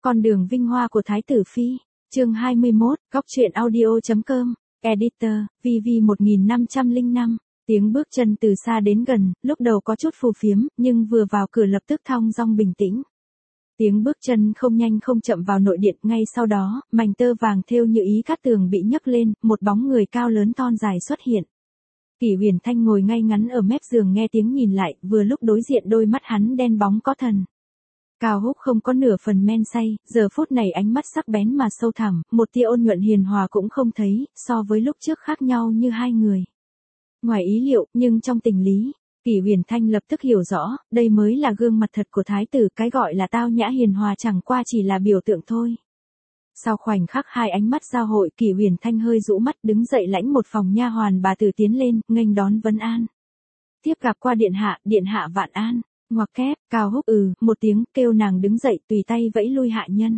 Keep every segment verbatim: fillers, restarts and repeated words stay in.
Con đường vinh hoa của Thái tử Phi, chương hai mươi mốt, góc truyện audio.com, editor, vê vê một nghìn năm trăm lẻ năm, tiếng bước chân từ xa đến gần, lúc đầu có chút phù phiếm, nhưng vừa vào cửa lập tức thong dong bình tĩnh. Tiếng bước chân không nhanh không chậm vào nội điện, ngay sau đó, mảnh tơ vàng thêu như ý cát tường bị nhấc lên, một bóng người cao lớn thon dài xuất hiện. Kỷ Huyền Thanh ngồi ngay ngắn ở mép giường nghe tiếng nhìn lại, vừa lúc đối diện đôi mắt hắn đen bóng có thần. Cao Húc không có nửa phần men say, giờ phút này ánh mắt sắc bén mà sâu thẳm, một tia ôn nhuận hiền hòa cũng không thấy, so với lúc trước khác nhau như hai người. Ngoài ý liệu, nhưng trong tình lý, Kỷ Huyền Thanh lập tức hiểu rõ, đây mới là gương mặt thật của thái tử, cái gọi là tao nhã hiền hòa chẳng qua chỉ là biểu tượng thôi. Sau khoảnh khắc hai ánh mắt giao hội, Kỷ Huyền Thanh hơi rũ mắt đứng dậy lãnh một phòng nha hoàn bà tử tiến lên, nghênh đón vấn an. Tiếp gặp qua điện hạ, điện hạ vạn an. Ngoặc kép, Cao Húc ừ, một tiếng, kêu nàng đứng dậy tùy tay vẫy lui hạ nhân.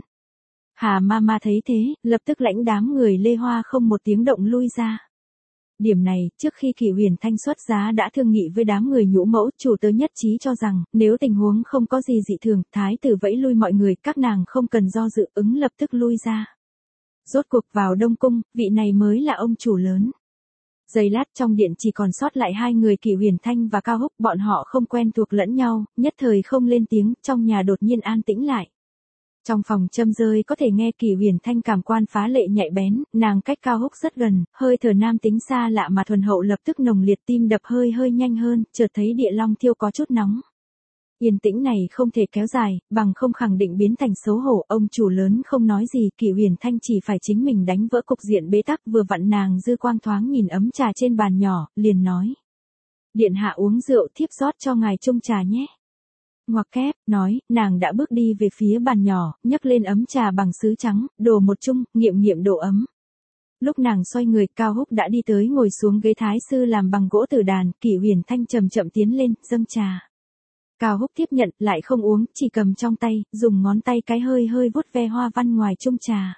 Hà ma ma thấy thế, lập tức lãnh đám người Lê Hoa không một tiếng động lui ra. Điểm này, trước khi Kỷ Huyền Thanh xuất giá đã thương nghị với đám người nhũ mẫu, chủ tớ nhất trí cho rằng, nếu tình huống không có gì dị thường, thái tử vẫy lui mọi người, các nàng không cần do dự, ứng lập tức lui ra. Rốt cuộc vào Đông Cung, vị này mới là ông chủ lớn. Giây lát trong điện chỉ còn sót lại hai người Kỷ Huyền Thanh và Cao Húc, bọn họ không quen thuộc lẫn nhau, nhất thời không lên tiếng, trong nhà đột nhiên an tĩnh lại. Trong phòng châm rơi có thể nghe Kỷ Huyền Thanh cảm quan phá lệ nhạy bén, nàng cách Cao Húc rất gần, hơi thở nam tính xa lạ mà thuần hậu lập tức nồng liệt, tim đập hơi hơi nhanh hơn, chợt thấy địa long thiêu có chút nóng. Yên tĩnh này không thể kéo dài, bằng không khẳng định biến thành xấu hổ, ông chủ lớn không nói gì, Kỷ Huyền Thanh chỉ phải chính mình đánh vỡ cục diện bế tắc, vừa vặn nàng dư quang thoáng nhìn ấm trà trên bàn nhỏ, liền nói. Điện hạ uống rượu, thiếp rót cho ngài chung trà nhé. Ngoặc kép, nói, nàng đã bước đi về phía bàn nhỏ, nhấc lên ấm trà bằng sứ trắng, đổ một chung, nghiệm nghiệm độ ấm. Lúc nàng xoay người, Cao Húc đã đi tới ngồi xuống ghế thái sư làm bằng gỗ tử đàn, Kỷ Huyền Thanh chậm chậm tiến lên, dâng trà. Cao Húc tiếp nhận, lại không uống, chỉ cầm trong tay, dùng ngón tay cái hơi hơi vuốt ve hoa văn ngoài chung trà.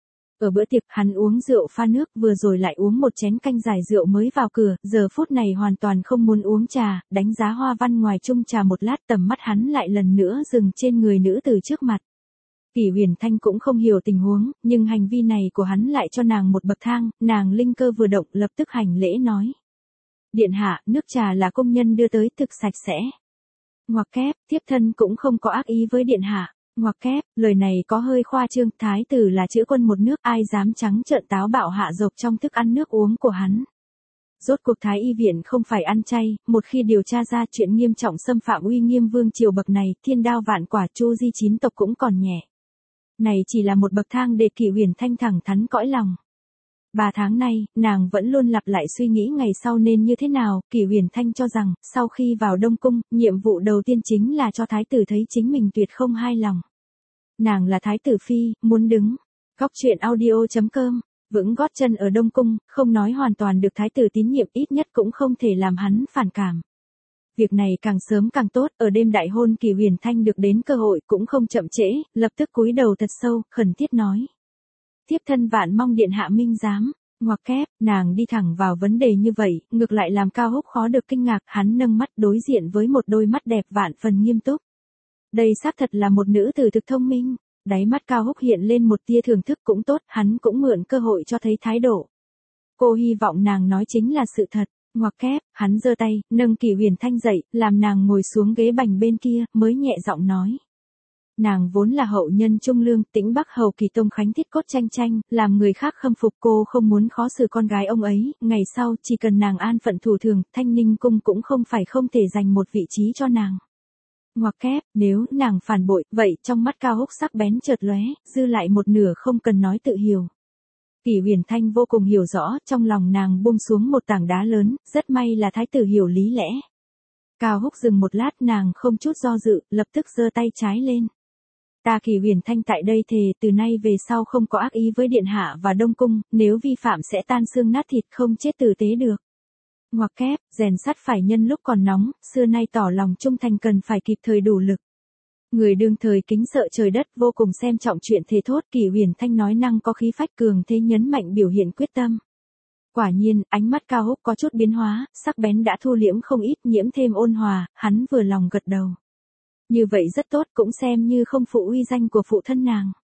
Ở bữa tiệc, hắn uống rượu pha nước, vừa rồi lại uống một chén canh giải rượu mới vào cửa, giờ phút này hoàn toàn không muốn uống trà, đánh giá hoa văn ngoài chung trà một lát, tầm mắt hắn lại lần nữa dừng trên người nữ tử trước mặt. Kỷ Huyền Thanh cũng không hiểu tình huống, nhưng hành vi này của hắn lại cho nàng một bậc thang, nàng linh cơ vừa động, lập tức hành lễ nói. Điện hạ, nước trà là công nhân đưa tới, thực sạch sẽ. Ngoặc kép, thiếp thân cũng không có ác ý với điện hạ. Ngoặc kép, lời này có hơi khoa trương, thái tử là chữ quân một nước, ai dám trắng trợn táo bạo hạ dộc trong thức ăn nước uống của hắn. Rốt cuộc thái y viện không phải ăn chay, một khi điều tra ra chuyện nghiêm trọng xâm phạm uy nghiêm vương triều bậc này, thiên đao vạn quả, chu di chín tộc cũng còn nhẹ. Này chỉ là một bậc thang để Kỷ Huyền Thanh thẳng thắn cõi lòng. Ba tháng nay, nàng vẫn luôn lặp lại suy nghĩ ngày sau nên như thế nào, Kỷ Huyền Thanh cho rằng, sau khi vào Đông Cung, nhiệm vụ đầu tiên chính là cho thái tử thấy chính mình tuyệt không hài lòng. Nàng là thái tử phi, muốn đứng. Góc truyện audio.com, vững gót chân ở Đông Cung, không nói hoàn toàn được thái tử tín nhiệm, ít nhất cũng không thể làm hắn phản cảm. Việc này càng sớm càng tốt, ở đêm đại hôn Kỷ Huyền Thanh được đến cơ hội cũng không chậm trễ, lập tức cúi đầu thật sâu, khẩn thiết nói. Thiếp thân vạn mong điện hạ minh giám. Ngoặc kép, nàng đi thẳng vào vấn đề như vậy, ngược lại làm Cao Húc khó được kinh ngạc, hắn nâng mắt đối diện với một đôi mắt đẹp vạn phần nghiêm túc. Đây xác thật là một nữ tử thực thông minh, đáy mắt Cao Húc hiện lên một tia thưởng thức cũng tốt, hắn cũng mượn cơ hội cho thấy thái độ. Cô hy vọng nàng nói chính là sự thật. Ngoặc kép, hắn giơ tay, nâng Kỷ Huyền Thanh dậy, làm nàng ngồi xuống ghế bành bên kia, mới nhẹ giọng nói. Nàng vốn là hậu nhân trung lương, Tĩnh Bắc hầu Kỳ Tông Khánh thiết cốt tranh tranh, làm người khác khâm phục, cô không muốn khó xử con gái ông ấy, ngày sau chỉ cần nàng an phận thủ thường, Thanh Ninh cung cũng không phải không thể dành một vị trí cho nàng. Ngoặc kép, nếu nàng phản bội, vậy trong mắt Cao Húc sắc bén chợt lóe, dư lại một nửa không cần nói tự hiểu. Kỷ Huyền Thanh vô cùng hiểu rõ, trong lòng nàng buông xuống một tảng đá lớn, rất may là thái tử hiểu lý lẽ. Cao Húc dừng một lát, nàng không chút do dự, lập tức giơ tay trái lên. Ta Kỷ Huyền Thanh tại đây thề từ nay về sau không có ác ý với điện hạ và Đông Cung, nếu vi phạm sẽ tan xương nát thịt, không chết tử tế được. Ngoặc kép, rèn sắt phải nhân lúc còn nóng, xưa nay tỏ lòng trung thành cần phải kịp thời đủ lực. Người đương thời kính sợ trời đất, vô cùng xem trọng chuyện thề thốt, Kỷ Huyền Thanh nói năng có khí phách cường thế, nhấn mạnh biểu hiện quyết tâm. Quả nhiên, ánh mắt Cao Húc có chút biến hóa, sắc bén đã thu liễm không ít, nhiễm thêm ôn hòa, hắn vừa lòng gật đầu. Như vậy rất tốt, cũng xem như không phụ uy danh của phụ thân nàng.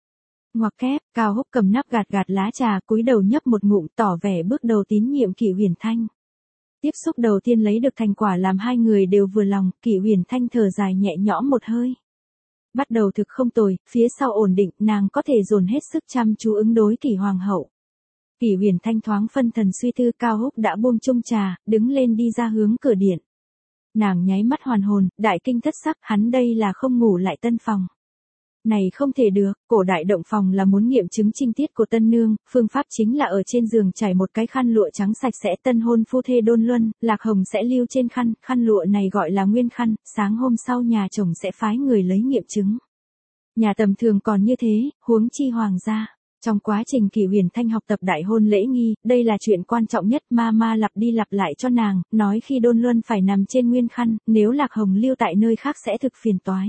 Ngoặc kép, Cao Húc cầm nắp gạt gạt lá trà, cúi đầu nhấp một ngụm tỏ vẻ bước đầu tín nhiệm Kỷ Huyền Thanh. Tiếp xúc đầu tiên lấy được thành quả làm hai người đều vừa lòng, Kỷ Huyền Thanh thở dài nhẹ nhõm một hơi. Bắt đầu thực không tồi, phía sau ổn định, nàng có thể dồn hết sức chăm chú ứng đối Kỷ Hoàng hậu. Kỷ Huyền Thanh thoáng phân thần suy tư, Cao Húc đã buông chung trà, đứng lên đi ra hướng cửa điện. Nàng nháy mắt hoàn hồn, đại kinh thất sắc, hắn đây là không ngủ lại tân phòng. Này không thể được, cổ đại động phòng là muốn nghiệm chứng trinh tiết của tân nương, phương pháp chính là ở trên giường trải một cái khăn lụa trắng sạch sẽ, tân hôn phu thê đôn luân, Lạc Hồng sẽ lưu trên khăn, khăn lụa này gọi là nguyên khăn, sáng hôm sau nhà chồng sẽ phái người lấy nghiệm chứng. Nhà tầm thường còn như thế, huống chi hoàng gia. Trong quá trình Kỷ Huyền Thanh học tập đại hôn lễ nghi, đây là chuyện quan trọng nhất, ma ma lặp đi lặp lại cho nàng, nói khi đôn luân phải nằm trên nguyên khăn, nếu Lạc Hồng lưu tại nơi khác sẽ thực phiền toái.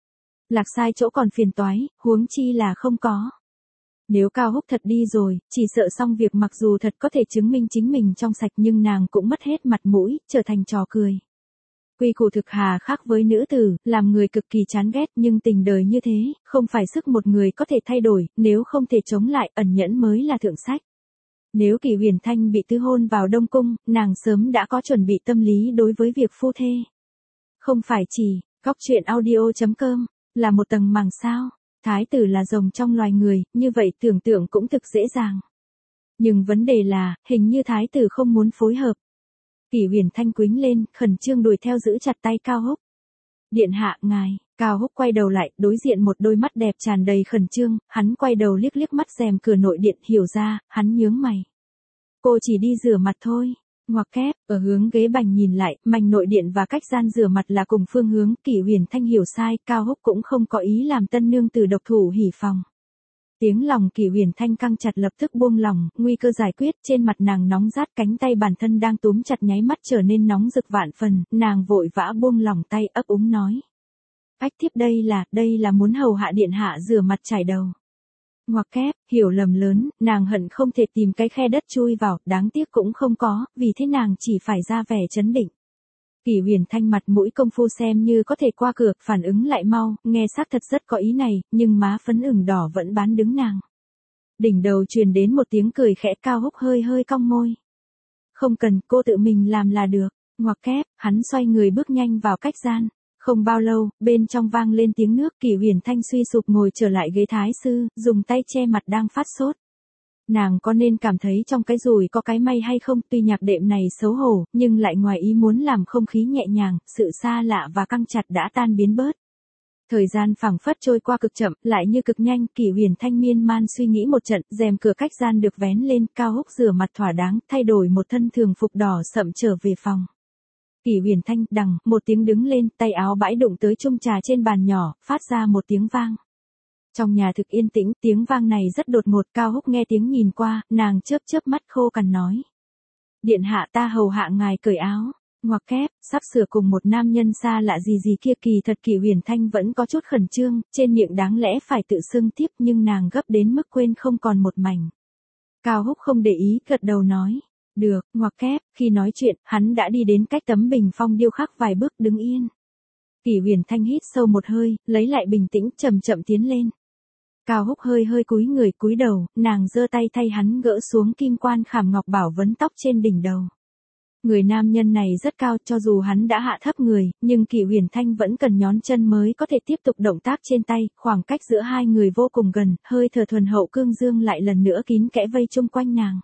Lạc sai chỗ còn phiền toái, huống chi là không có. Nếu Cao Húc thật đi rồi, chỉ sợ xong việc, mặc dù thật có thể chứng minh chính mình trong sạch nhưng nàng cũng mất hết mặt mũi, trở thành trò cười. Quy củ thực hà khắc với nữ tử, làm người cực kỳ chán ghét, nhưng tình đời như thế, không phải sức một người có thể thay đổi, nếu không thể chống lại, ẩn nhẫn mới là thượng sách. Nếu Kỷ Huyền Thanh bị tứ hôn vào Đông Cung, nàng sớm đã có chuẩn bị tâm lý đối với việc phu thê. Không phải chỉ, góc truyện audio chấm com, là một tầng màng sao, thái tử là rồng trong loài người, như vậy tưởng tượng cũng thực dễ dàng. Nhưng vấn đề là, hình như thái tử không muốn phối hợp. Kỷ Huyền Thanh quýnh lên, khẩn trương đuổi theo giữ chặt tay Cao Húc. Điện hạ, ngài, Cao Húc quay đầu lại, đối diện một đôi mắt đẹp tràn đầy khẩn trương, hắn quay đầu liếc liếc mắt rèm cửa nội điện, hiểu ra, hắn nhướng mày. Cô chỉ đi rửa mặt thôi. Ngoặc kép, ở hướng ghế bành nhìn lại, mảnh nội điện và cách gian rửa mặt là cùng phương hướng, Kỷ Huyền Thanh hiểu sai, Cao Húc cũng không có ý làm tân nương tử độc thủ hỉ phòng. Tiếng lòng Kỷ Huyền Thanh căng chặt lập tức buông lòng, nguy cơ giải quyết, trên mặt nàng nóng rát, cánh tay bản thân đang túm chặt nháy mắt trở nên nóng rực vạn phần, nàng vội vã buông lòng tay, ấp úng nói. Ách, tiếp đây là, đây là muốn hầu hạ điện hạ rửa mặt chải đầu. Ngoặc kép, hiểu lầm lớn, nàng hận không thể tìm cái khe đất chui vào, đáng tiếc cũng không có, vì thế nàng chỉ phải ra vẻ trấn định. Kỷ Huyền Thanh mặt mũi công phu xem như có thể qua cửa, phản ứng lại mau, nghe xác thật rất có ý này, nhưng má phấn ửng đỏ vẫn bán đứng nàng. Đỉnh đầu truyền đến một tiếng cười khẽ, Cao Húc hơi hơi cong môi. Không cần, cô tự mình làm là được. Ngoặc kép, hắn xoay người bước nhanh vào cách gian. Không bao lâu, bên trong vang lên tiếng nước, Kỷ Huyền Thanh suy sụp ngồi trở lại ghế thái sư, dùng tay che mặt đang phát sốt. Nàng có nên cảm thấy trong cái rủi có cái may hay không, tuy nhạc đệm này xấu hổ, nhưng lại ngoài ý muốn làm không khí nhẹ nhàng, sự xa lạ và căng chặt đã tan biến bớt. Thời gian phảng phất trôi qua cực chậm, lại như cực nhanh, Kỷ Huyền Thanh miên man suy nghĩ một trận, rèm cửa cách gian được vén lên, Cao Húc rửa mặt thỏa đáng, thay đổi một thân thường phục đỏ sậm trở về phòng. Kỷ Huyền Thanh, đằng, một tiếng đứng lên, tay áo bãi đụng tới chung trà trên bàn nhỏ, phát ra một tiếng vang. Trong nhà thực yên tĩnh, tiếng vang này rất đột ngột, Cao Húc nghe tiếng nhìn qua, nàng chớp chớp mắt khô cằn nói. Điện hạ, ta hầu hạ ngài cởi áo. Ngoặc kép, sắp sửa cùng một nam nhân xa lạ gì gì kia, kỳ thật Kỷ Huyền Thanh vẫn có chút khẩn trương, trên miệng đáng lẽ phải tự xưng tiếp nhưng nàng gấp đến mức quên không còn một mảnh. Cao Húc không để ý, gật đầu nói. Được, ngoặc kép, khi nói chuyện, hắn đã đi đến cách tấm bình phong điêu khắc vài bước đứng yên. Kỷ Huyền Thanh hít sâu một hơi, lấy lại bình tĩnh, chậm chậm tiến lên. Cao Húc hơi hơi cúi người cúi đầu, nàng giơ tay thay hắn gỡ xuống kim quan khảm ngọc bảo vấn tóc trên đỉnh đầu. Người nam nhân này rất cao, cho dù hắn đã hạ thấp người, nhưng Kỷ Huyền Thanh vẫn cần nhón chân mới có thể tiếp tục động tác trên tay, khoảng cách giữa hai người vô cùng gần, hơi thở thuần hậu cương dương lại lần nữa kín kẽ vây chung quanh nàng.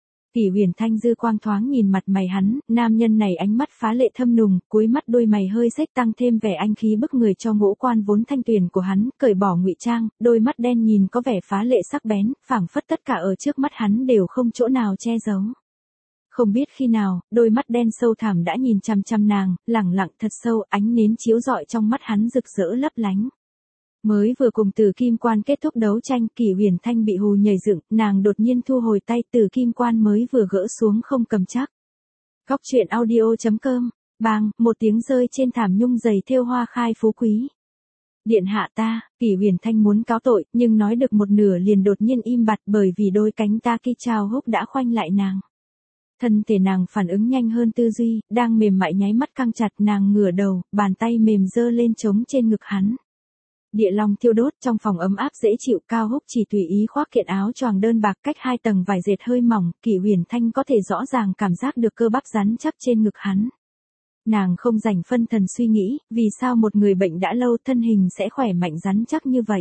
Kỷ Huyền Thanh dư quang thoáng nhìn mặt mày hắn, nam nhân này ánh mắt phá lệ thâm nùng, cuối mắt đôi mày hơi xếch tăng thêm vẻ anh khí bức người cho ngũ quan vốn thanh tuyền của hắn, cởi bỏ ngụy trang, đôi mắt đen nhìn có vẻ phá lệ sắc bén, phảng phất tất cả ở trước mắt hắn đều không chỗ nào che giấu. Không biết khi nào, đôi mắt đen sâu thẳm đã nhìn chăm chăm nàng, lẳng lặng thật sâu, ánh nến chiếu rọi trong mắt hắn rực rỡ lấp lánh. Mới vừa cùng Tử Kim Quan kết thúc đấu tranh, Kỷ Huyền Thanh bị hù nhảy dựng, nàng đột nhiên thu hồi tay, Tử Kim Quan mới vừa gỡ xuống không cầm chắc. Góc truyện audio chấm com, bang, một tiếng rơi trên thảm nhung dày thêu hoa khai phú quý. Điện hạ ta, Kỷ Huyền Thanh muốn cáo tội, nhưng nói được một nửa liền đột nhiên im bặt bởi vì đôi cánh ta ki Chao Húc đã khoanh lại nàng. Thân thể nàng phản ứng nhanh hơn tư duy, đang mềm mại nháy mắt căng chặt, nàng ngửa đầu, bàn tay mềm giơ lên trống trên ngực hắn. Địa long thiêu đốt trong phòng ấm áp dễ chịu, Cao Húc chỉ tùy ý khoác kiện áo choàng đơn bạc cách hai tầng vải dệt hơi mỏng, Kỷ Huyền Thanh có thể rõ ràng cảm giác được cơ bắp rắn chắc trên ngực hắn. Nàng không dành phân thần suy nghĩ, vì sao một người bệnh đã lâu thân hình sẽ khỏe mạnh rắn chắc như vậy.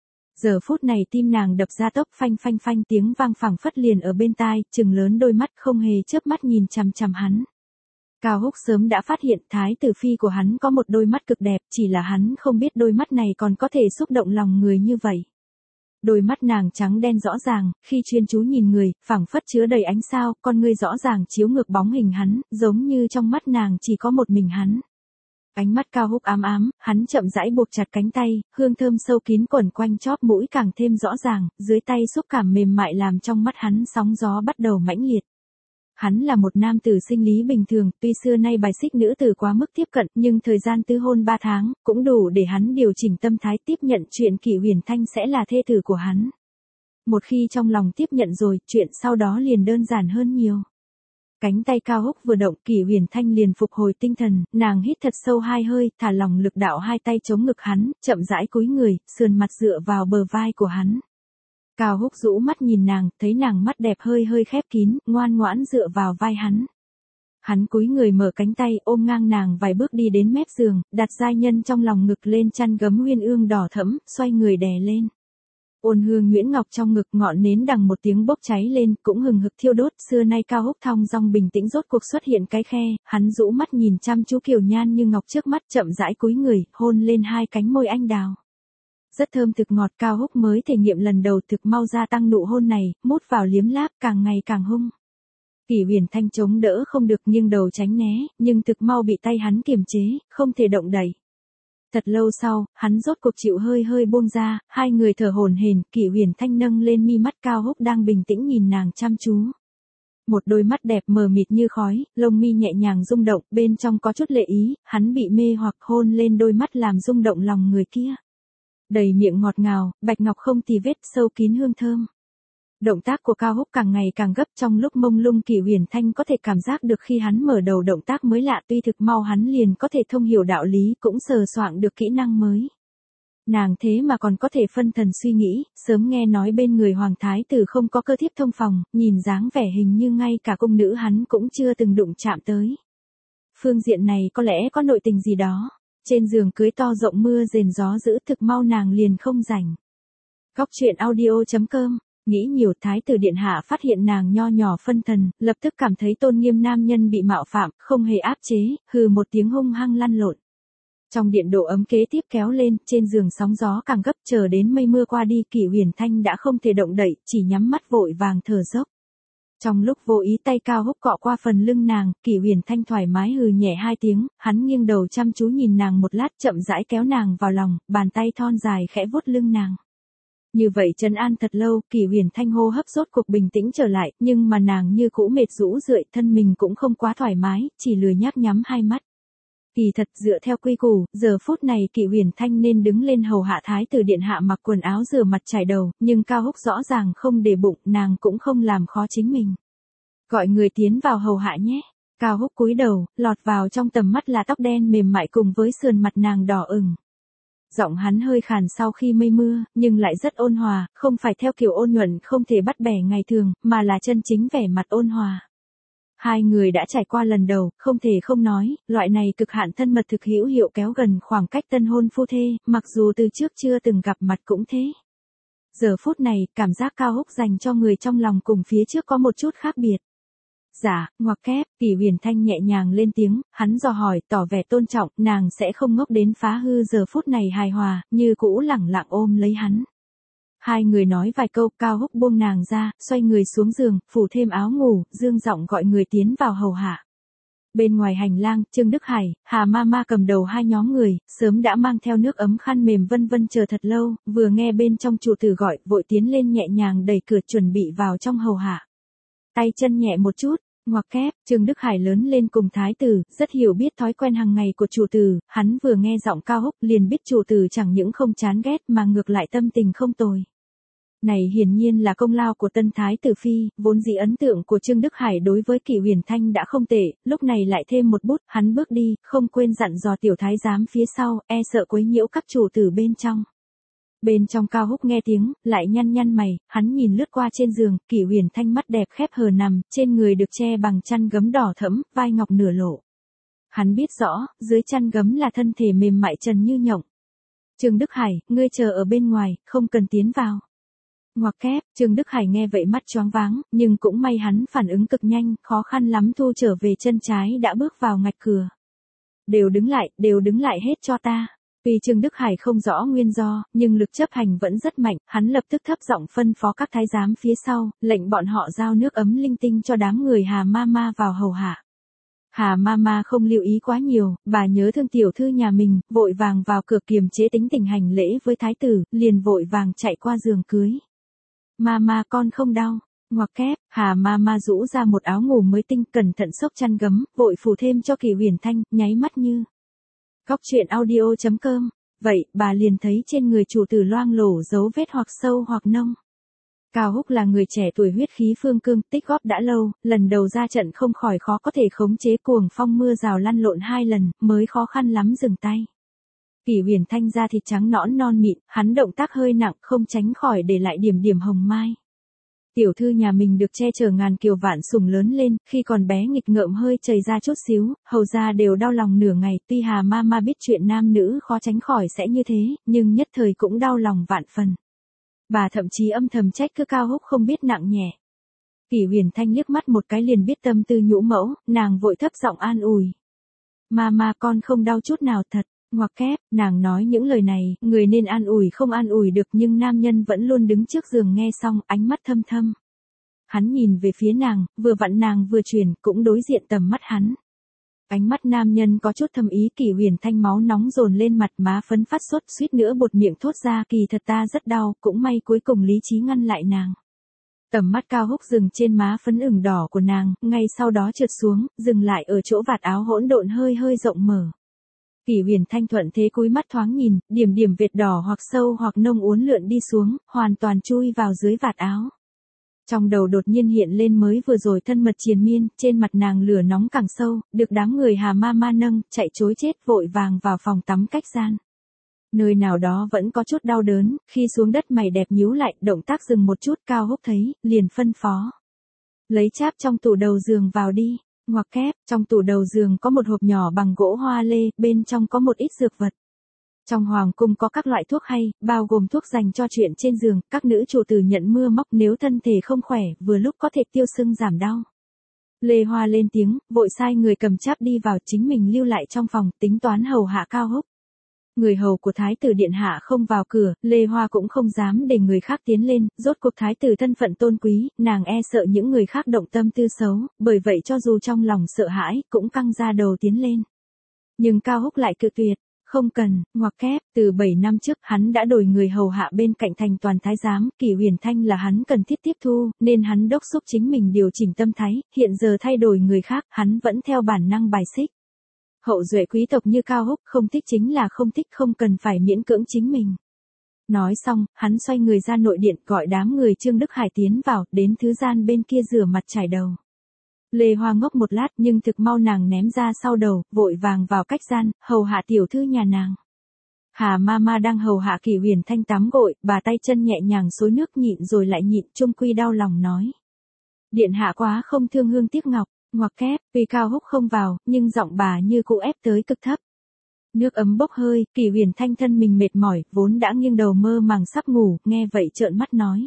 Giờ phút này tim nàng đập ra tốc, phanh phanh phanh, tiếng vang phẳng phất liền ở bên tai, trừng lớn đôi mắt không hề chớp mắt nhìn chằm chằm hắn. Cao Húc sớm đã phát hiện thái tử phi của hắn có một đôi mắt cực đẹp, chỉ là hắn không biết đôi mắt này còn có thể xúc động lòng người như vậy. Đôi mắt nàng trắng đen rõ ràng, khi chuyên chú nhìn người, phảng phất chứa đầy ánh sao, con ngươi rõ ràng chiếu ngược bóng hình hắn, giống như trong mắt nàng chỉ có một mình hắn. Ánh mắt Cao Húc ám ám, hắn chậm rãi buộc chặt cánh tay, hương thơm sâu kín quẩn quanh chóp mũi càng thêm rõ ràng, dưới tay xúc cảm mềm mại làm trong mắt hắn sóng gió bắt đầu mãnh liệt. Hắn là một nam tử sinh lý bình thường, tuy xưa nay bài xích nữ tử quá mức tiếp cận, nhưng thời gian tứ hôn ba tháng, cũng đủ để hắn điều chỉnh tâm thái tiếp nhận chuyện Kỷ Huyền Thanh sẽ là thê tử của hắn. Một khi trong lòng tiếp nhận rồi, chuyện sau đó liền đơn giản hơn nhiều. Cánh tay Cao Húc vừa động, Kỷ Huyền Thanh liền phục hồi tinh thần, nàng hít thật sâu hai hơi, thả lỏng lực đạo hai tay chống ngực hắn, chậm rãi cúi người, sườn mặt dựa vào bờ vai của hắn. Cao Húc rũ mắt nhìn nàng, thấy nàng mắt đẹp hơi hơi khép kín, ngoan ngoãn dựa vào vai hắn. Hắn cúi người mở cánh tay, ôm ngang nàng vài bước đi đến mép giường, đặt giai nhân trong lòng ngực lên chăn gấm huyên ương đỏ thẫm, xoay người đè lên. Ôn hương nhuyễn ngọc trong ngực, ngọn nến đằng một tiếng bốc cháy lên, cũng hừng hực thiêu đốt. Xưa nay Cao Húc thong dong bình tĩnh rốt cuộc xuất hiện cái khe, hắn rũ mắt nhìn chăm chú kiều nhan như ngọc trước mắt, chậm rãi cúi người, hôn lên hai cánh môi anh đào. Rất thơm thực ngọt, Cao Húc mới thể nghiệm lần đầu, thực mau gia tăng nụ hôn này, mút vào liếm láp, càng ngày càng hung. Kỷ Huyền Thanh chống đỡ không được, nghiêng đầu tránh né, nhưng thực mau bị tay hắn kiềm chế, không thể động đậy. Thật lâu sau, hắn rốt cuộc chịu hơi hơi buông ra, hai người thở hổn hển, Kỷ Huyền Thanh nâng lên mi mắt, Cao Húc đang bình tĩnh nhìn nàng chăm chú. Một đôi mắt đẹp mờ mịt như khói, lông mi nhẹ nhàng rung động, bên trong có chút lệ ý, hắn bị mê hoặc, hôn lên đôi mắt làm rung động lòng người kia. Đầy miệng ngọt ngào, bạch ngọc không tì vết, sâu kín hương thơm. Động tác của Cao Húc càng ngày càng gấp, trong lúc mông lung Kỷ Huyền Thanh có thể cảm giác được khi hắn mở đầu động tác mới lạ, tuy thực mau hắn liền có thể thông hiểu đạo lý, cũng sờ soạng được kỹ năng mới. Nàng thế mà còn có thể phân thần suy nghĩ, sớm nghe nói bên người hoàng thái tử không có cơ thiếp thông phòng, nhìn dáng vẻ hình như ngay cả cung nữ hắn cũng chưa từng đụng chạm tới. Phương diện này có lẽ có nội tình gì đó. Trên giường cưới to rộng mưa rền gió dữ, thực mau nàng liền không rảnh. Góc truyện audio chấm com. Nghĩ nhiều, thái tử điện hạ phát hiện nàng nho nhỏ phân thần, lập tức cảm thấy tôn nghiêm nam nhân bị mạo phạm, không hề áp chế, hừ một tiếng hung hăng lăn lộn. Trong điện độ ấm kế tiếp kéo lên, trên giường sóng gió càng gấp, chờ đến mây mưa qua đi, Kỷ Huyền Thanh đã không thể động đậy, chỉ nhắm mắt vội vàng thở dốc. Trong lúc vô ý tay Cao Húc cọ qua phần lưng nàng, Kỷ Huyền Thanh thoải mái hừ nhẹ hai tiếng, hắn nghiêng đầu chăm chú nhìn nàng một lát, chậm rãi kéo nàng vào lòng, bàn tay thon dài khẽ vuốt lưng nàng. Như vậy trấn an thật lâu, Kỷ Huyền Thanh hô hấp rốt cuộc bình tĩnh trở lại, nhưng mà nàng như cũ mệt rũ rượi, thân mình cũng không quá thoải mái, chỉ lười nhác nhắm hai mắt. Kỳ thật dựa theo quy củ, giờ phút này Kỷ Huyền Thanh nên đứng lên hầu hạ thái tử điện hạ mặc quần áo rửa mặt chải đầu, nhưng Cao Húc rõ ràng không để bụng, nàng cũng không làm khó chính mình. Gọi người tiến vào hầu hạ nhé. Cao Húc cúi đầu, lọt vào trong tầm mắt là tóc đen mềm mại cùng với sườn mặt nàng đỏ ửng. Giọng hắn hơi khàn sau khi mây mưa, nhưng lại rất ôn hòa, không phải theo kiểu ôn nhuận không thể bắt bẻ ngày thường, mà là chân chính vẻ mặt ôn hòa. Hai người đã trải qua lần đầu, không thể không nói, loại này cực hạn thân mật thực hữu hiệu kéo gần khoảng cách tân hôn phu thê, mặc dù từ trước chưa từng gặp mặt cũng thế. Giờ phút này, cảm giác Cao Húc dành cho người trong lòng cùng phía trước có một chút khác biệt. Dạ, ngoặc kép, Kỷ Huyền Thanh nhẹ nhàng lên tiếng, hắn dò hỏi, tỏ vẻ tôn trọng, nàng sẽ không ngốc đến phá hư giờ phút này hài hòa, như cũ lẳng lặng ôm lấy hắn. Hai người nói vài câu, Cao Húc buông nàng ra, xoay người xuống giường, phủ thêm áo ngủ, dương giọng gọi người tiến vào hầu hạ. Bên ngoài hành lang, Trương Đức Hải, Hà Mama cầm đầu hai nhóm người, sớm đã mang theo nước ấm khăn mềm vân vân chờ thật lâu, vừa nghe bên trong chủ tử gọi, vội tiến lên nhẹ nhàng đẩy cửa chuẩn bị vào trong hầu hạ. Tay chân nhẹ một chút. Ngoặc kép, Trương Đức Hải lớn lên cùng thái tử, rất hiểu biết thói quen hàng ngày của chủ tử, hắn vừa nghe giọng Cao Húc liền biết chủ tử chẳng những không chán ghét mà ngược lại tâm tình không tồi. Này hiển nhiên là công lao của tân thái tử phi, vốn dĩ ấn tượng của Trương Đức Hải đối với Kỷ Huyền Thanh đã không tệ, lúc này lại thêm một bút, hắn bước đi, không quên dặn dò tiểu thái giám phía sau, e sợ quấy nhiễu các chủ tử bên trong. Bên trong Cao Húc nghe tiếng, lại nhăn nhăn mày, hắn nhìn lướt qua trên giường, Kỷ Huyền Thanh mắt đẹp khép hờ nằm, trên người được che bằng chăn gấm đỏ thẫm, vai ngọc nửa lộ. Hắn biết rõ, dưới chăn gấm là thân thể mềm mại trần như nhộng. Trương Đức Hải, ngươi chờ ở bên ngoài, không cần tiến vào. Ngoặc kép, Trương Đức Hải nghe vậy mắt choáng váng, nhưng cũng may hắn phản ứng cực nhanh, khó khăn lắm thu trở về chân trái đã bước vào ngạch cửa. Đều đứng lại, đều đứng lại hết cho ta. Vì Trương Đức Hải không rõ nguyên do, nhưng lực chấp hành vẫn rất mạnh, hắn lập tức thấp giọng phân phó các thái giám phía sau, lệnh bọn họ giao nước ấm linh tinh cho đám người Hà Mama vào hầu hạ. Hà Mama không lưu ý quá nhiều, bà nhớ thương tiểu thư nhà mình, vội vàng vào cửa kiềm chế tính tình hành lễ với thái tử, liền vội vàng chạy qua giường cưới. Mama con không đau. Ngoặc kép, Hà Mama rũ ra một áo ngủ mới tinh, cẩn thận xốc chăn gấm, vội phủ thêm cho Kỷ Huyền Thanh, nháy mắt như. Góc truyện audio chấm com. Vậy, bà liền thấy trên người chủ tử loang lổ dấu vết hoặc sâu hoặc nông. Cao Húc là người trẻ tuổi huyết khí phương cương, tích góp đã lâu, lần đầu ra trận không khỏi khó có thể khống chế cuồng phong mưa rào lăn lộn hai lần, mới khó khăn lắm dừng tay. Kỷ Huyền Thanh da thịt trắng nõn non mịn, hắn động tác hơi nặng, không tránh khỏi để lại điểm điểm hồng mai. Tiểu thư nhà mình được che chở ngàn kiều vạn sủng lớn lên, khi còn bé nghịch ngợm hơi chảy ra chút xíu, hầu ra đều đau lòng nửa ngày, tuy Hà Mama biết chuyện nam nữ khó tránh khỏi sẽ như thế, nhưng nhất thời cũng đau lòng vạn phần. Bà thậm chí âm thầm trách cứ Cao Húc không biết nặng nhẹ. Kỷ Huyền Thanh liếc mắt một cái liền biết tâm tư nhũ mẫu, nàng vội thấp giọng an ủi. Mama con không đau chút nào thật. Ngoặc kép, nàng nói những lời này, người nên an ủi không an ủi được nhưng nam nhân vẫn luôn đứng trước giường nghe xong, ánh mắt thâm thâm. Hắn nhìn về phía nàng, vừa vặn nàng vừa chuyển, cũng đối diện tầm mắt hắn. Ánh mắt nam nhân có chút thâm ý. Kỷ Huyền Thanh máu nóng dồn lên mặt, má phấn phát sốt, suýt nữa buột miệng thốt ra kỳ thật ta rất đau, cũng may cuối cùng lý trí ngăn lại nàng. Tầm mắt Cao Húc dừng trên má phấn ửng đỏ của nàng, ngay sau đó trượt xuống, dừng lại ở chỗ vạt áo hỗn độn hơi hơi rộng mở. Kỷ Huyền Thanh thuận thế cúi mắt thoáng nhìn, điểm điểm vệt đỏ hoặc sâu hoặc nông uốn lượn đi xuống, hoàn toàn chui vào dưới vạt áo. Trong đầu đột nhiên hiện lên mới vừa rồi thân mật triền miên, trên mặt nàng lửa nóng càng sâu, được đám người Hà Mama nâng, chạy trối chết vội vàng vào phòng tắm cách gian. Nơi nào đó vẫn có chút đau đớn, khi xuống đất mày đẹp nhíu lại, động tác dừng một chút. Cao Húc thấy, liền phân phó. Lấy cháp trong tủ đầu giường vào đi. Ngoặc kép, trong tủ đầu giường có một hộp nhỏ bằng gỗ hoa lê, bên trong có một ít dược vật. Trong hoàng cung có các loại thuốc hay, bao gồm thuốc dành cho chuyện trên giường, các nữ chủ tử nhận mưa móc nếu thân thể không khỏe, vừa lúc có thể tiêu sưng giảm đau. Lê Hoa lên tiếng, vội sai người cầm cháp đi vào, chính mình lưu lại trong phòng, tính toán hầu hạ Cao Húc. Người hầu của thái tử điện hạ không vào cửa, Lê Hoa cũng không dám để người khác tiến lên, rốt cuộc thái tử thân phận tôn quý, nàng e sợ những người khác động tâm tư xấu, bởi vậy cho dù trong lòng sợ hãi, cũng căng ra đầu tiến lên. Nhưng Cao Húc lại cự tuyệt, không cần. Ngoặc kép, từ bảy năm trước hắn đã đổi người hầu hạ bên cạnh thành toàn thái giám, Kỷ Huyền Thanh là hắn cần thiết tiếp thu, nên hắn đốc thúc chính mình điều chỉnh tâm thái, hiện giờ thay đổi người khác, hắn vẫn theo bản năng bài xích. Hậu duệ quý tộc như Cao Húc, không thích chính là không thích, không cần phải miễn cưỡng chính mình. Nói xong, hắn xoay người ra nội điện, gọi đám người Trương Đức Hải tiến vào, đến thứ gian bên kia rửa mặt chải đầu. Lê Hoa ngốc một lát nhưng thực mau nàng ném ra sau đầu, vội vàng vào cách gian, hầu hạ tiểu thư nhà nàng. Hà Mama đang hầu hạ Kỷ Huyền Thanh tắm gội, bà tay chân nhẹ nhàng xối nước nhịn rồi lại nhịn, chung quy đau lòng nói. Điện hạ quá không thương hương tiếc ngọc. Ngoặc kép, vì Cao Húc không vào, nhưng giọng bà như cũ ép tới cực thấp. Nước ấm bốc hơi, Kỷ Huyền Thanh thân mình mệt mỏi, vốn đã nghiêng đầu mơ màng sắp ngủ, nghe vậy trợn mắt nói.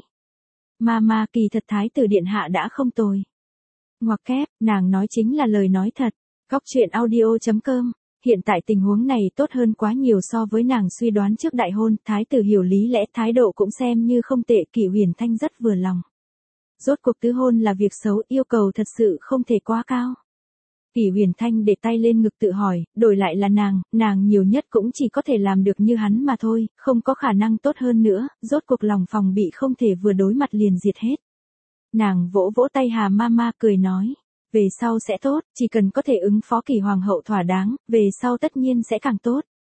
Mama, kỳ thật thái tử điện hạ đã không tồi. Ngoặc kép, nàng nói chính là lời nói thật. Góc truyện audio chấm com. Hiện tại tình huống này tốt hơn quá nhiều so với nàng suy đoán trước đại hôn, thái tử hiểu lý lẽ, thái độ cũng xem như không tệ. Kỷ Huyền Thanh rất vừa lòng. Rốt cuộc tứ hôn là việc xấu, yêu cầu thật sự không thể quá cao. Kỷ Huyền Thanh để tay lên ngực tự hỏi, đổi lại là nàng, nàng nhiều nhất cũng chỉ có thể làm được như hắn mà thôi, không có khả năng tốt hơn nữa, rốt cuộc lòng phòng bị không thể vừa đối mặt liền diệt hết. Nàng vỗ vỗ tay Hà Mama cười nói, về sau sẽ tốt, chỉ cần có thể ứng phó Kỷ hoàng hậu thỏa đáng, về sau tất nhiên sẽ càng tốt.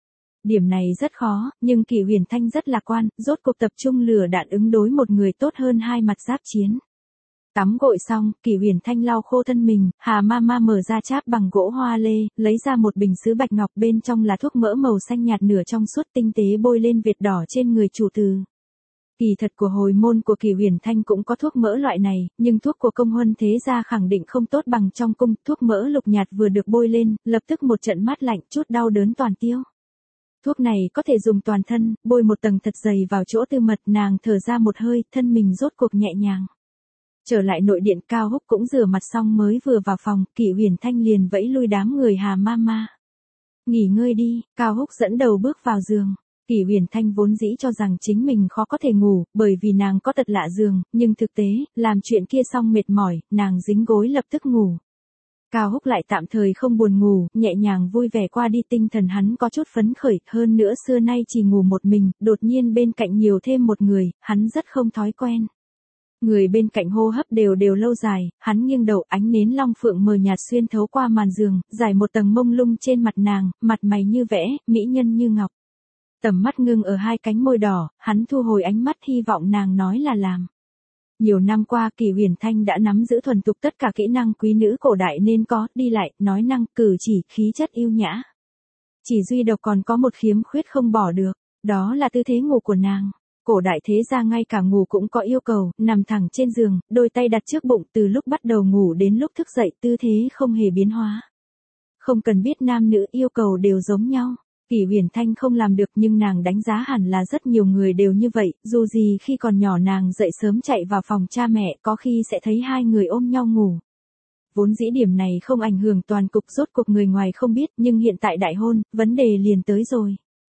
Điểm này rất khó, nhưng Kỷ Huyền Thanh rất lạc quan, rốt cuộc tập trung lửa đạn ứng đối một người tốt hơn hai mặt giáp chiến. Tắm gội xong, Kỷ Huyền Thanh lau khô thân mình, Hà Mama mở ra cháp bằng gỗ hoa lê, lấy ra một bình sứ bạch ngọc, bên trong là thuốc mỡ màu xanh nhạt nửa trong suốt tinh tế bôi lên vệt đỏ trên người chủ từ. Kỳ thật của hồi môn của Kỷ Huyền Thanh cũng có thuốc mỡ loại này, nhưng thuốc của công huân thế gia khẳng định không tốt bằng trong cung. Thuốc mỡ lục nhạt vừa được bôi lên, lập tức một trận mát lạnh, chút đau đớn toàn tiêu. Thuốc này có thể dùng toàn thân, bôi một tầng thật dày vào chỗ tư mật, nàng thở ra một hơi, thân mình rốt cuộc nhẹ nhàng. Trở lại nội điện, Cao Húc cũng rửa mặt xong mới vừa vào phòng, Kỷ Huyền Thanh liền vẫy lui đám người Hà Mama. Nghỉ ngơi đi, Cao Húc dẫn đầu bước vào giường. Kỷ Huyền Thanh vốn dĩ cho rằng chính mình khó có thể ngủ, bởi vì nàng có tật lạ giường, nhưng thực tế, làm chuyện kia xong mệt mỏi, nàng dính gối lập tức ngủ. Cao Húc lại tạm thời không buồn ngủ, nhẹ nhàng vui vẻ qua đi, tinh thần hắn có chút phấn khởi, hơn nữa xưa nay chỉ ngủ một mình, đột nhiên bên cạnh nhiều thêm một người, hắn rất không thói quen. Người bên cạnh hô hấp đều đều lâu dài, hắn nghiêng đầu, ánh nến long phượng mờ nhạt xuyên thấu qua màn giường, dài một tầng mông lung trên mặt nàng, mặt mày như vẽ, mỹ nhân như ngọc. Tầm mắt ngưng ở hai cánh môi đỏ, hắn thu hồi ánh mắt, hy vọng nàng nói là làm. Nhiều năm qua Kỷ Huyền Thanh đã nắm giữ thuần thục tất cả kỹ năng quý nữ cổ đại nên có, đi lại, nói năng, cử chỉ, khí chất yêu nhã. Chỉ duy độc còn có một khiếm khuyết không bỏ được, đó là tư thế ngủ của nàng. Cổ đại thế gia ngay cả ngủ cũng có yêu cầu, nằm thẳng trên giường, đôi tay đặt trước bụng, từ lúc bắt đầu ngủ đến lúc thức dậy tư thế không hề biến hóa. Không cần biết nam nữ yêu cầu đều giống nhau. Kỷ Huyền Thanh không làm được nhưng nàng đánh giá hẳn là rất nhiều người đều như vậy, dù gì khi còn nhỏ nàng dậy sớm chạy vào phòng cha mẹ có khi sẽ thấy hai người ôm nhau ngủ. Vốn dĩ điểm này không ảnh hưởng toàn cục, rốt cuộc người ngoài không biết, nhưng hiện tại đại hôn, vấn đề liền tới rồi.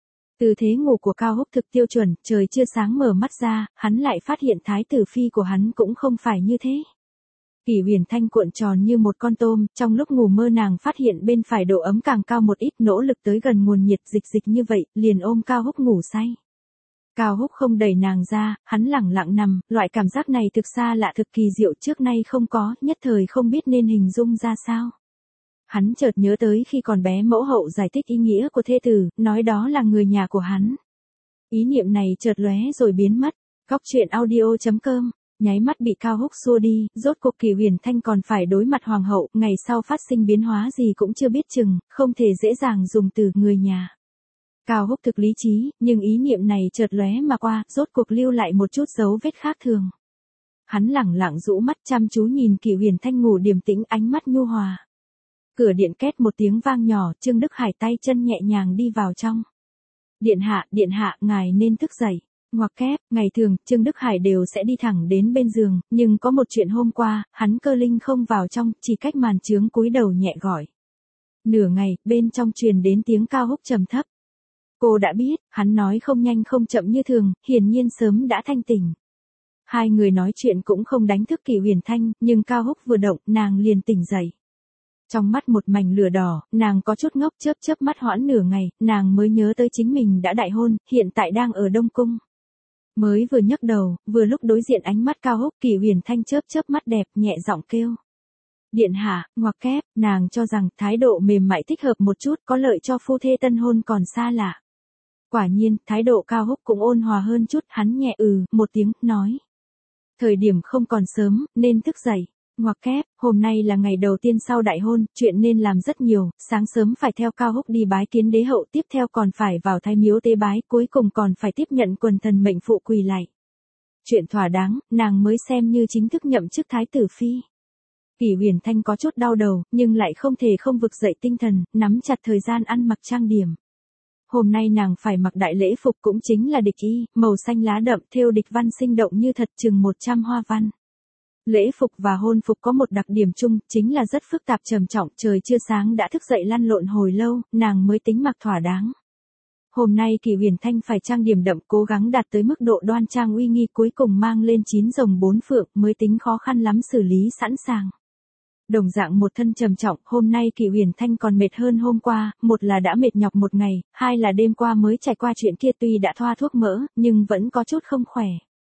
Tư thế ngủ của Cao Húc thực tiêu chuẩn, trời chưa sáng mở mắt ra, hắn lại phát hiện thái tử phi của hắn cũng không phải như thế. Kỷ Huyền Thanh cuộn tròn như một con tôm, trong lúc ngủ mơ nàng phát hiện bên phải độ ấm càng cao một ít, nỗ lực tới gần nguồn nhiệt, dịch dịch như vậy, liền ôm Cao Húc ngủ say. Cao Húc không đẩy nàng ra, hắn lẳng lặng nằm, loại cảm giác này thực xa lạ, thực kỳ diệu, trước nay không có, nhất thời không biết nên hình dung ra sao. Hắn chợt nhớ tới khi còn bé mẫu hậu giải thích ý nghĩa của thê tử, nói đó là người nhà của hắn. Ý niệm này chợt lóe rồi biến mất. Góc truyện audio chấm com nháy mắt bị Cao Húc xua đi, rốt cuộc Kỷ Huyền Thanh còn phải đối mặt hoàng hậu, ngày sau phát sinh biến hóa gì cũng chưa biết chừng, không thể dễ dàng dùng từ người nhà. Cao Húc thực lý trí, nhưng ý niệm này chợt lóe mà qua, rốt cuộc lưu lại một chút dấu vết khác thường. Hắn lẳng lặng rũ mắt chăm chú nhìn Kỷ Huyền Thanh ngủ điềm tĩnh, ánh mắt nhu hòa. Cửa điện két một tiếng vang nhỏ, Trương Đức Hải tay chân nhẹ nhàng đi vào trong. Điện hạ, điện hạ, ngài nên thức dậy. Ngoặc kép, ngày thường, Trương Đức Hải đều sẽ đi thẳng đến bên giường, nhưng có một chuyện hôm qua, hắn cơ linh không vào trong, chỉ cách màn chướng cúi đầu nhẹ gọi. Nửa ngày, bên trong truyền đến tiếng Cao Húc trầm thấp. Cô đã biết, hắn nói không nhanh không chậm như thường, hiển nhiên sớm đã thanh tỉnh. Hai người nói chuyện cũng không đánh thức Kỷ Huyền Thanh, nhưng Cao Húc vừa động, nàng liền tỉnh dậy. Trong mắt một mảnh lửa đỏ, nàng có chút ngốc, chớp chớp mắt hoãn nửa ngày, nàng mới nhớ tới chính mình đã đại hôn, hiện tại đang ở Đông Cung. Mới vừa nhấc đầu, vừa lúc đối diện ánh mắt Cao Húc, Kỷ Huyền Thanh chớp chớp mắt đẹp, nhẹ giọng kêu. Điện hạ, ngoặc kép, nàng cho rằng thái độ mềm mại thích hợp một chút, có lợi cho phu thê tân hôn còn xa lạ. Quả nhiên, thái độ Cao Húc cũng ôn hòa hơn chút, hắn nhẹ ừ, một tiếng, nói. Thời điểm không còn sớm, nên thức dậy. Ngoặc kép, hôm nay là ngày đầu tiên sau đại hôn, chuyện nên làm rất nhiều, sáng sớm phải theo Cao Húc đi bái kiến đế hậu, tiếp theo còn phải vào thái miếu tế bái, cuối cùng còn phải tiếp nhận quần thần mệnh phụ quỳ lạy. Chuyện thỏa đáng, nàng mới xem như chính thức nhậm chức thái tử phi. Kỷ Huyền Thanh có chút đau đầu, nhưng lại không thể không vực dậy tinh thần, nắm chặt thời gian ăn mặc trang điểm. Hôm nay nàng phải mặc đại lễ phục cũng chính là địch y, màu xanh lá đậm, thêu địch văn sinh động như thật, chừng một trăm hoa văn. Lễ phục và hôn phục có một đặc điểm chung, chính là rất phức tạp trầm trọng, trời chưa sáng đã thức dậy lăn lộn hồi lâu, nàng mới tính mặc thỏa đáng. Hôm nay Kỷ Huyền Thanh phải trang điểm đậm, cố gắng đạt tới mức độ đoan trang uy nghi, cuối cùng mang lên chín rồng bốn phượng, mới tính khó khăn lắm xử lý sẵn sàng. Đồng dạng một thân trầm trọng, hôm nay Kỷ Huyền Thanh còn mệt hơn hôm qua, một là đã mệt nhọc một ngày, hai là đêm qua mới trải qua chuyện kia, tuy đã thoa thuốc mỡ, nhưng vẫn có chút không khỏe.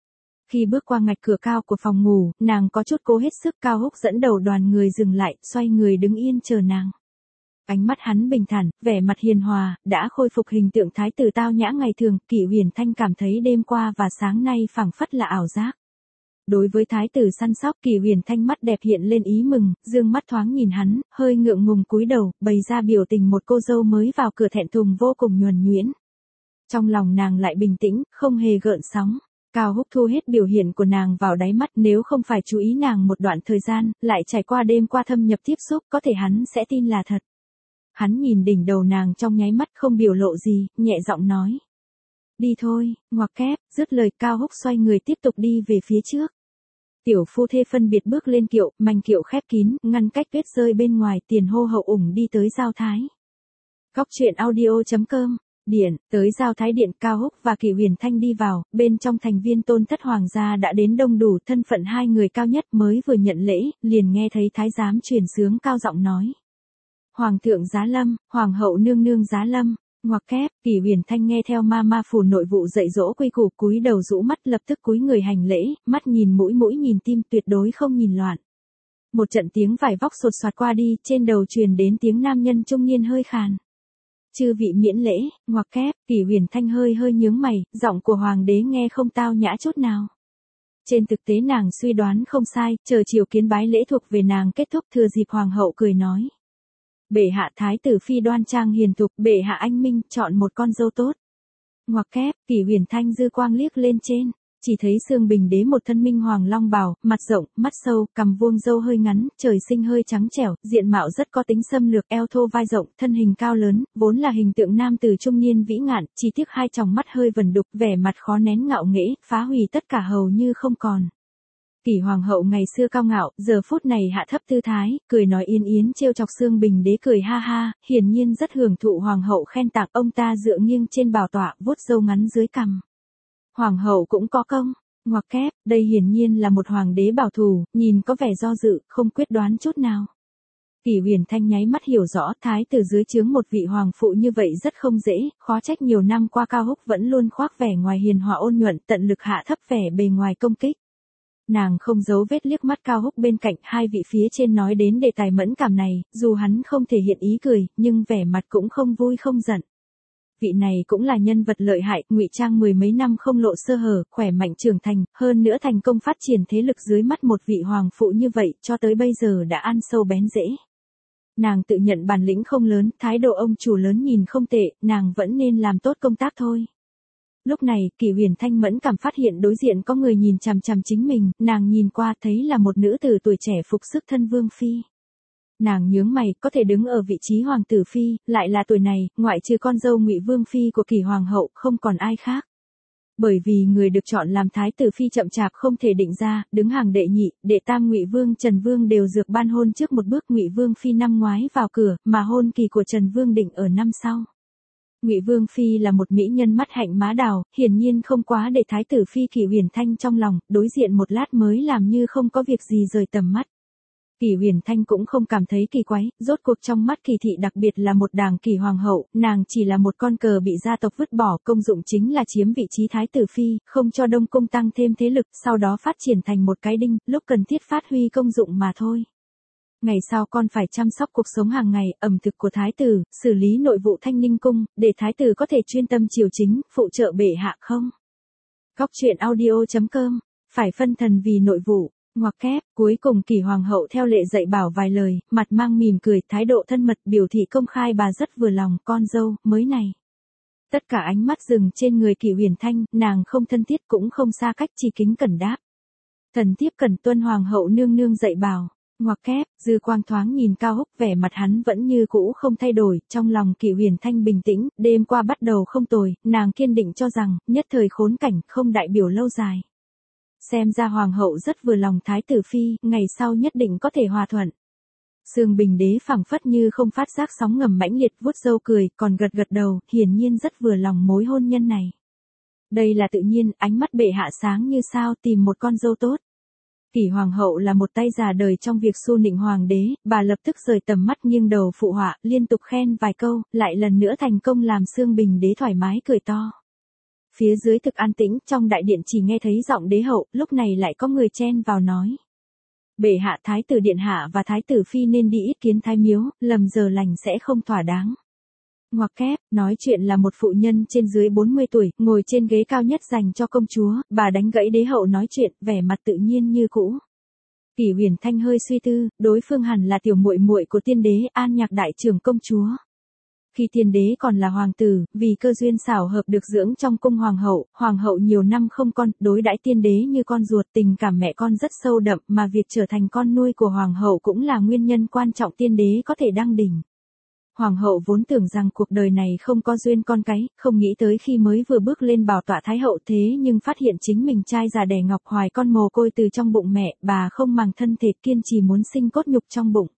Khi bước qua ngạch cửa cao của phòng ngủ, nàng có chút cố hết sức. Cao Húc dẫn đầu đoàn người dừng lại, xoay người đứng yên chờ nàng. Ánh mắt hắn bình thản, vẻ mặt hiền hòa, đã khôi phục hình tượng thái tử tao nhã ngày thường, Kỷ Huyền Thanh cảm thấy đêm qua và sáng nay phảng phất là ảo giác. Đối với thái tử săn sóc, Kỷ Huyền Thanh mắt đẹp hiện lên ý mừng, dương mắt thoáng nhìn hắn, hơi ngượng ngùng cúi đầu, bày ra biểu tình một cô dâu mới vào cửa thẹn thùng vô cùng nhuần nhuyễn. Trong lòng nàng lại bình tĩnh, không hề gợn sóng. Cao Húc thu hết biểu hiện của nàng vào đáy mắt, nếu không phải chú ý nàng một đoạn thời gian, lại trải qua đêm qua thâm nhập tiếp xúc, có thể hắn sẽ tin là thật. Hắn nhìn đỉnh đầu nàng trong nháy mắt không biểu lộ gì, nhẹ giọng nói. Đi thôi, ngoặc kép, dứt lời Cao Húc xoay người tiếp tục đi về phía trước. Tiểu phu thê phân biệt bước lên kiệu, mành kiệu khép kín, ngăn cách tuyết rơi bên ngoài, tiền hô hậu ủng đi tới Giao Thái. Góc truyện audio chấm com, điện, tới Giao Thái điện, Cao Húc và Kỷ Huyền Thanh đi vào, bên trong thành viên tôn thất hoàng gia đã đến đông đủ, thân phận hai người cao nhất mới vừa nhận lễ, liền nghe thấy thái giám truyền sướng cao giọng nói. Hoàng thượng giá lâm, hoàng hậu nương nương giá lâm. Ngoặc kép, Kỷ Huyền Thanh nghe theo ma ma phủ nội vụ dạy dỗ quy củ, cúi đầu rũ mắt, lập tức cúi người hành lễ, mắt nhìn mũi mũi nhìn tim, tuyệt đối không nhìn loạn. Một trận tiếng vải vóc sột soạt qua đi, trên đầu truyền đến tiếng nam nhân trung niên hơi khàn. Chư vị miễn lễ. Ngoặc kép, Kỷ Huyền Thanh hơi hơi nhướng mày, giọng của hoàng đế nghe không tao nhã chút nào. Trên thực tế nàng suy đoán không sai, chờ chiều kiến bái lễ thuộc về nàng kết thúc, thừa dịp hoàng hậu cười nói. Bệ hạ thái tử phi đoan trang hiền thục, bệ hạ anh minh, chọn một con dâu tốt. Ngoặc kép, Kỷ Huyền Thanh dư quang liếc lên trên, chỉ thấy Sương Bình đế một thân minh hoàng long bào, mặt rộng, mắt sâu, cằm vuông, râu hơi ngắn, trời sinh hơi trắng trẻo, diện mạo rất có tính xâm lược, eo thô vai rộng, thân hình cao lớn, vốn là hình tượng nam tử trung niên vĩ ngạn, chỉ tiếc hai tròng mắt hơi vẩn đục, vẻ mặt khó nén ngạo nghễ, phá hủy tất cả hầu như không còn. Kỷ hoàng hậu ngày xưa cao ngạo, giờ phút này hạ thấp tư thái, cười nói yên yến trêu chọc Sương Bình đế cười ha ha, hiển nhiên rất hưởng thụ hoàng hậu khen tặng, ông ta dựa nghiêng trên bảo tọa, vuốt râu ngắn dưới cằm. Hoàng hậu cũng có công. Ngoặc kép, đây hiển nhiên là một hoàng đế bảo thủ, nhìn có vẻ do dự, không quyết đoán chút nào. Kỷ Huyền Thanh nháy mắt hiểu rõ, thái tử dưới trướng một vị hoàng phụ như vậy rất không dễ, khó trách nhiều năm qua Cao Húc vẫn luôn khoác vẻ ngoài hiền hòa ôn nhuận, tận lực hạ thấp vẻ bề ngoài công kích. Nàng không giấu vết liếc mắt Cao Húc bên cạnh, hai vị phía trên nói đến đề tài mẫn cảm này, dù hắn không thể hiện ý cười, nhưng vẻ mặt cũng không vui không giận. Vị này cũng là nhân vật lợi hại, ngụy trang mười mấy năm không lộ sơ hở, khỏe mạnh trưởng thành, hơn nữa thành công phát triển thế lực dưới mắt một vị hoàng phụ như vậy, cho tới bây giờ đã ăn sâu bén rễ. Nàng tự nhận bản lĩnh không lớn, thái độ ông chủ lớn nhìn không tệ, nàng vẫn nên làm tốt công tác thôi. Lúc này, Kỷ Huyền Thanh mẫn cảm phát hiện đối diện có người nhìn chằm chằm chính mình, nàng nhìn qua thấy là một nữ tử tuổi trẻ phục sức thân vương phi. Nàng nhướng mày, có thể đứng ở vị trí hoàng tử phi, lại là tuổi này, ngoại trừ con dâu Ngụy Vương phi của Kỷ hoàng hậu, không còn ai khác. Bởi vì người được chọn làm thái tử phi chậm chạp không thể định ra, đứng hàng đệ nhị, đệ tam Ngụy Vương Trần Vương đều dược ban hôn trước một bước, Ngụy Vương phi năm ngoái vào cửa, mà hôn kỳ của Trần Vương định ở năm sau. Ngụy Vương phi là một mỹ nhân mắt hạnh má đào, hiển nhiên không quá để thái tử phi Kỷ Huyền Thanh trong lòng, đối diện một lát mới làm như không có việc gì rời tầm mắt. Kỷ Huyền Thanh cũng không cảm thấy kỳ quái, rốt cuộc trong mắt Kỳ thị đặc biệt là một đảng Kỷ hoàng hậu, nàng chỉ là một con cờ bị gia tộc vứt bỏ, công dụng chính là chiếm vị trí thái tử phi, không cho Đông Cung tăng thêm thế lực, sau đó phát triển thành một cái đinh, lúc cần thiết phát huy công dụng mà thôi. Ngày sau con phải chăm sóc cuộc sống hàng ngày, ẩm thực của thái tử, xử lý nội vụ Thanh Ninh cung, để thái tử có thể chuyên tâm triều chính, phụ trợ bệ hạ không? Góc truyện audio chấm com, phải phân thần vì nội vụ. Ngoặc kép, cuối cùng Kỷ hoàng hậu theo lệ dạy bảo vài lời, mặt mang mỉm cười, thái độ thân mật, biểu thị công khai bà rất vừa lòng, con dâu, mới này. Tất cả ánh mắt dừng trên người Kỷ Huyền Thanh, nàng không thân thiết cũng không xa cách, chỉ kính cẩn đáp. Thần thiếp cần tuân hoàng hậu nương nương dạy bảo. Ngoặc kép, dư quang thoáng nhìn Cao Húc, vẻ mặt hắn vẫn như cũ không thay đổi, trong lòng Kỷ Huyền Thanh bình tĩnh, đêm qua bắt đầu không tồi, nàng kiên định cho rằng, nhất thời khốn cảnh, không đại biểu lâu dài. Xem ra hoàng hậu rất vừa lòng thái tử phi, ngày sau nhất định có thể hòa thuận. Sương Bình đế phảng phất như không phát giác sóng ngầm mãnh liệt, vuốt râu cười, còn gật gật đầu, hiển nhiên rất vừa lòng mối hôn nhân này. Đây là tự nhiên, ánh mắt bệ hạ sáng như sao, tìm một con dâu tốt. Kỷ hoàng hậu là một tay già đời trong việc xu nịnh hoàng đế, bà lập tức rời tầm mắt nghiêng đầu phụ họa, liên tục khen vài câu, lại lần nữa thành công làm Sương Bình đế thoải mái cười to. Phía dưới thực an tĩnh, trong đại điện chỉ nghe thấy giọng đế hậu, lúc này lại có người chen vào nói. Bệ hạ thái tử điện hạ và thái tử phi nên đi yết kiến thái miếu, lầm giờ lành sẽ không thỏa đáng. Ngoặc kép, nói chuyện là một phụ nhân trên dưới bốn mươi tuổi, ngồi trên ghế cao nhất dành cho công chúa, bà đánh gãy đế hậu nói chuyện, vẻ mặt tự nhiên như cũ. Kỷ Huyền Thanh hơi suy tư, đối phương hẳn là tiểu muội muội của tiên đế, An Nhạc đại trưởng công chúa. Khi tiên đế còn là hoàng tử, vì cơ duyên xảo hợp được dưỡng trong cung hoàng hậu, hoàng hậu nhiều năm không con, đối đãi tiên đế như con ruột, tình cảm mẹ con rất sâu đậm, mà việc trở thành con nuôi của hoàng hậu cũng là nguyên nhân quan trọng tiên đế có thể đăng đỉnh. Hoàng hậu vốn tưởng rằng cuộc đời này không có duyên con cái, không nghĩ tới khi mới vừa bước lên bảo tọa thái hậu thế nhưng phát hiện chính mình trai già đẻ ngọc hoài con mồ côi từ trong bụng mẹ, bà không màng thân thể kiên trì muốn sinh cốt nhục trong bụng.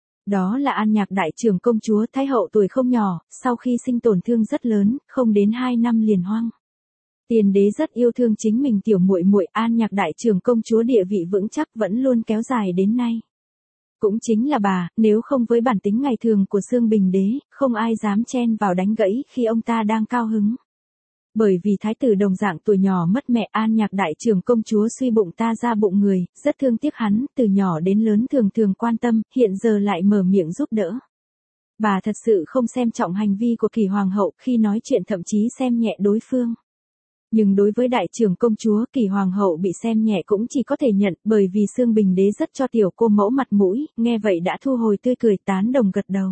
Đó là An Nhạc đại trưởng công chúa, thái hậu tuổi không nhỏ, sau khi sinh tổn thương rất lớn, không đến hai năm liền hoang. Tiên đế rất yêu thương chính mình tiểu muội muội, An Nhạc đại trưởng công chúa địa vị vững chắc vẫn luôn kéo dài đến nay. Cũng chính là bà, nếu không với bản tính ngày thường của Xương Bình đế, không ai dám chen vào đánh gãy khi ông ta đang cao hứng. Bởi vì thái tử đồng dạng tuổi nhỏ mất mẹ, An Nhạc đại trưởng công chúa suy bụng ta ra bụng người, rất thương tiếc hắn, từ nhỏ đến lớn thường thường quan tâm, hiện giờ lại mở miệng giúp đỡ. Bà thật sự không xem trọng hành vi của Kỷ hoàng hậu, khi nói chuyện thậm chí xem nhẹ đối phương. Nhưng đối với đại trưởng công chúa, Kỷ hoàng hậu bị xem nhẹ cũng chỉ có thể nhận, bởi vì Xương Bình đế rất cho tiểu cô mẫu mặt mũi, nghe vậy đã thu hồi tươi cười, tán đồng gật đầu.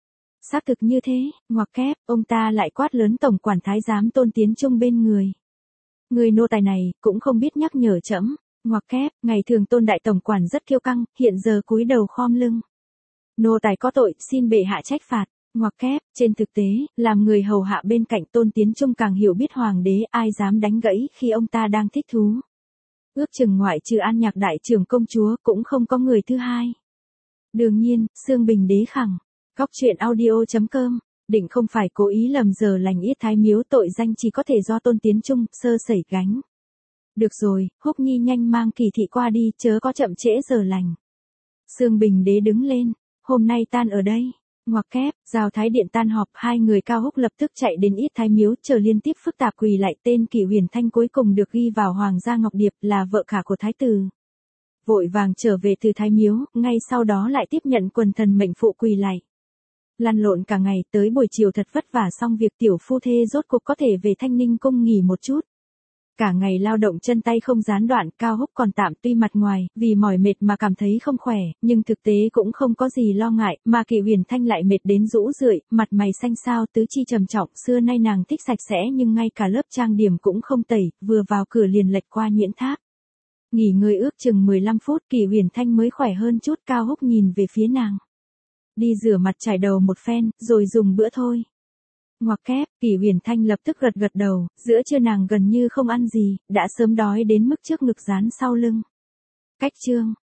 Xác thực như thế, ngoặc kép, ông ta lại quát lớn tổng quản thái giám Tôn Tiến Trung bên người. Người nô tài này, cũng không biết nhắc nhở trẫm. Ngoặc kép, ngày thường Tôn đại tổng quản rất kiêu căng, hiện giờ cúi đầu khom lưng. Nô tài có tội, xin bệ hạ trách phạt. Ngoặc kép, trên thực tế, làm người hầu hạ bên cạnh Tôn Tiến Trung càng hiểu biết hoàng đế, ai dám đánh gãy khi ông ta đang thích thú. Ước chừng ngoại trừ An Nhạc đại trưởng công chúa, cũng không có người thứ hai. Đương nhiên, Xương Bình đế khẳng. Góc truyện audio chấm com, định không phải cố ý lầm giờ lành yết thái miếu, tội danh chỉ có thể do Tôn Tiến Trung sơ sẩy gánh. Được rồi, Húc Nhi nhanh mang kỳ thị qua đi, chớ có chậm trễ giờ lành. Xương Bình đế đứng lên, hôm nay tan ở đây. Ngoặc kép, Giao Thái điện tan họp, hai người Cao Húc lập tức chạy đến yết thái miếu, chờ liên tiếp phức tạp quỳ lại, tên Kỷ Huyền Thanh cuối cùng được ghi vào Hoàng gia Ngọc Điệp, là vợ cả của thái tử. Vội vàng trở về từ thái miếu, ngay sau đó lại tiếp nhận quần thần mệnh phụ quỳ lại. Lăn lộn cả ngày, tới buổi chiều thật vất vả xong việc, tiểu phu thê rốt cuộc có thể về Thanh Ninh cung nghỉ một chút. Cả ngày lao động chân tay không gián đoạn, Cao Húc còn tạm tuy mặt ngoài, vì mỏi mệt mà cảm thấy không khỏe, nhưng thực tế cũng không có gì lo ngại, mà Kỷ Huyền Thanh lại mệt đến rũ rượi, mặt mày xanh xao, tứ chi trầm trọng, xưa nay nàng thích sạch sẽ nhưng ngay cả lớp trang điểm cũng không tẩy, vừa vào cửa liền lệch qua nhuyễn tháp. Nghỉ ngơi ước chừng mười lăm phút, Kỷ Huyền Thanh mới khỏe hơn chút, Cao Húc nhìn về phía nàng. Đi rửa mặt chải đầu một phen, rồi dùng bữa thôi. Ngoặc kép, Kỷ Huyền Thanh lập tức gật gật đầu, giữa trưa nàng gần như không ăn gì, đã sớm đói đến mức trước ngực dán sau lưng. Cách chương.